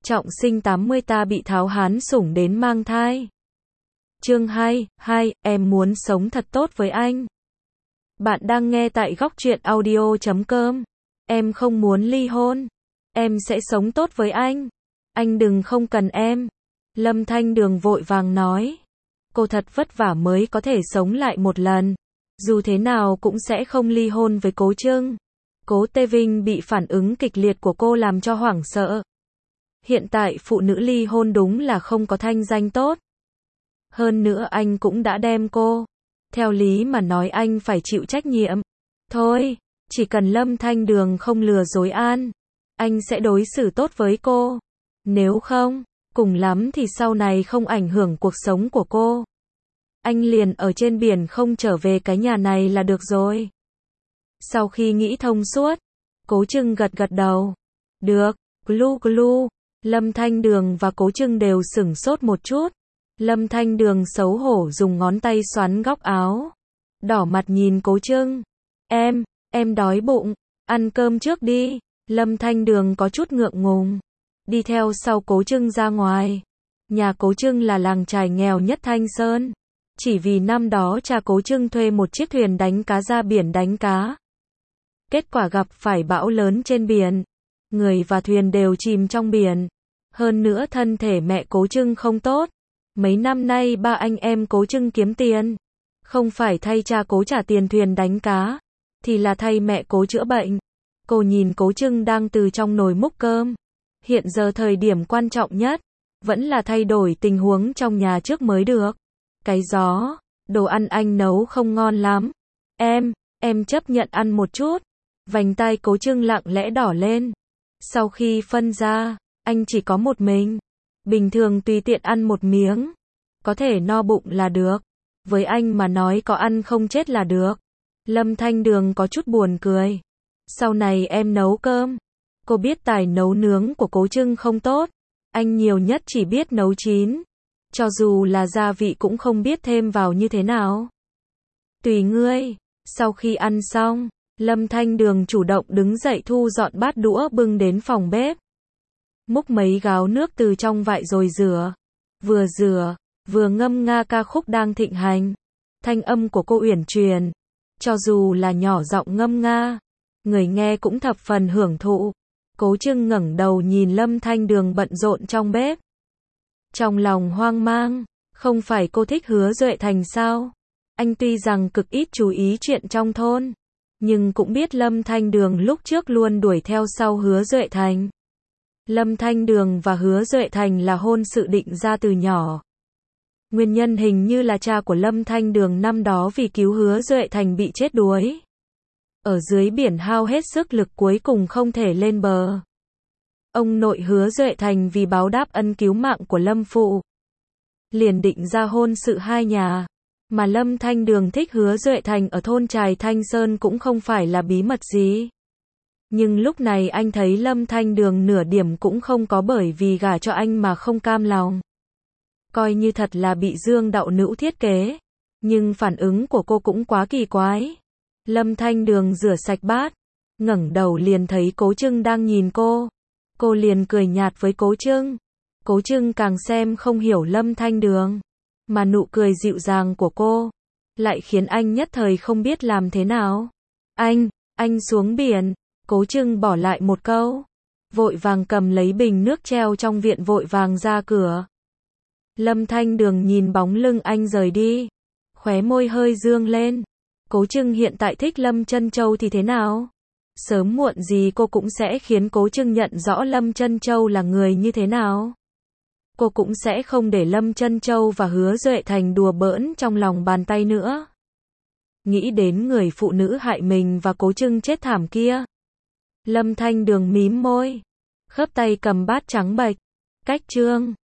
Trọng sinh 80 ta bị Tháo Hán sủng đến mang thai. Chương 2, em muốn sống thật tốt với anh. Bạn đang nghe tại góc truyện audio.com. Em không muốn ly hôn. Em sẽ sống tốt với anh. Anh đừng không cần em. Lâm Thanh Đường vội vàng nói. Cô thật vất vả mới có thể sống lại một lần. Dù thế nào cũng sẽ không ly hôn với Cố Trưng. Cố Tê Vinh bị phản ứng kịch liệt của cô làm cho hoảng sợ. Hiện tại phụ nữ ly hôn đúng là không có thanh danh tốt. Hơn nữa anh cũng đã đem cô. Theo lý mà nói anh phải chịu trách nhiệm. Thôi, chỉ cần Lâm Thanh Đường không lừa dối An, anh sẽ đối xử tốt với cô. Nếu không, cùng lắm thì sau này không ảnh hưởng cuộc sống của cô. Anh liền ở trên biển không trở về cái nhà này là được rồi. Sau khi nghĩ thông suốt, Cố Trưng gật gật đầu. Được, glu glu. Lâm Thanh Đường và Cố Trưng đều sửng sốt một chút. Lâm Thanh Đường xấu hổ dùng ngón tay xoắn góc áo. Đỏ mặt nhìn Cố Trưng. Em đói bụng. Ăn cơm trước đi. Lâm Thanh Đường có chút ngượng ngùng. Đi theo sau Cố Trưng ra ngoài. Nhà Cố Trưng là làng chài nghèo nhất Thanh Sơn. Chỉ vì năm đó cha Cố Trưng thuê một chiếc thuyền đánh cá ra biển đánh cá. Kết quả gặp phải bão lớn trên biển. Người và thuyền đều chìm trong biển. Hơn nữa thân thể mẹ Cố Trưng không tốt. Mấy năm nay ba anh em Cố Trưng kiếm tiền. Không phải thay cha Cố trả tiền thuyền đánh cá, thì là thay mẹ Cố chữa bệnh. Cô nhìn Cố Trưng đang từ trong nồi múc cơm. Hiện giờ thời điểm quan trọng nhất, vẫn là thay đổi tình huống trong nhà trước mới được. Cái gió, đồ ăn anh nấu không ngon lắm. Em chấp nhận ăn một chút. Vành tai Cố Trưng lặng lẽ đỏ lên. Sau khi phân ra, anh chỉ có một mình. Bình thường tùy tiện ăn một miếng. Có thể no bụng là được. Với anh mà nói có ăn không chết là được. Lâm Thanh Đường có chút buồn cười. Sau này em nấu cơm. Cô biết tài nấu nướng của Cố Trưng không tốt. Anh nhiều nhất chỉ biết nấu chín. Cho dù là gia vị cũng không biết thêm vào như thế nào. Tùy ngươi. Sau khi ăn xong, Lâm Thanh Đường chủ động đứng dậy thu dọn bát đũa bưng đến phòng bếp. Múc mấy gáo nước từ trong vại rồi rửa. Vừa rửa, vừa ngâm nga ca khúc đang thịnh hành. Thanh âm của cô uyển chuyển. Cho dù là nhỏ giọng ngâm nga, người nghe cũng thập phần hưởng thụ. Cố Trưng ngẩng đầu nhìn Lâm Thanh Đường bận rộn trong bếp. Trong lòng hoang mang, không phải cô thích Hứa Duệ Thành sao? Anh tuy rằng cực ít chú ý chuyện trong thôn, nhưng cũng biết Lâm Thanh Đường lúc trước luôn đuổi theo sau Hứa Duệ Thành. Lâm Thanh Đường và Hứa Duệ Thành là hôn sự định ra từ nhỏ. Nguyên nhân hình như là cha của Lâm Thanh Đường năm đó vì cứu Hứa Duệ Thành bị chết đuối. Ở dưới biển hao hết sức lực cuối cùng không thể lên bờ. Ông nội Hứa Duệ Thành vì báo đáp ân cứu mạng của Lâm phụ, liền định ra hôn sự hai nhà. Mà Lâm Thanh Đường thích Hứa Duệ Thành ở thôn Trài Thanh Sơn cũng không phải là bí mật gì. Nhưng lúc này anh thấy Lâm Thanh Đường nửa điểm cũng không có bởi vì gả cho anh mà không cam lòng. Coi như thật là bị Dương đạo nữ thiết kế. Nhưng phản ứng của cô cũng quá kỳ quái. Lâm Thanh Đường rửa sạch bát, ngẩng đầu liền thấy Cố Trưng đang nhìn cô. Cô liền cười nhạt với Cố Trưng. Cố Trưng càng xem không hiểu Lâm Thanh Đường. Mà nụ cười dịu dàng của cô lại khiến anh nhất thời không biết làm thế nào. Anh xuống biển. Cố Trưng bỏ lại một câu. Vội vàng cầm lấy bình nước treo trong viện vội vàng ra cửa. Lâm Thanh Đường nhìn bóng lưng anh rời đi. Khóe môi hơi dương lên. Cố Trưng hiện tại thích Lâm Chân Châu thì thế nào? Sớm muộn gì cô cũng sẽ khiến Cố Trưng nhận rõ Lâm Chân Châu là người như thế nào. Cô cũng sẽ không để Lâm Chân Châu và Hứa Duệ Thành đùa bỡn trong lòng bàn tay nữa. Nghĩ đến người phụ nữ hại mình và Cố Trưng chết thảm kia. Lâm Thanh Đường mím môi. Khớp tay cầm bát trắng bệch. Cách chương.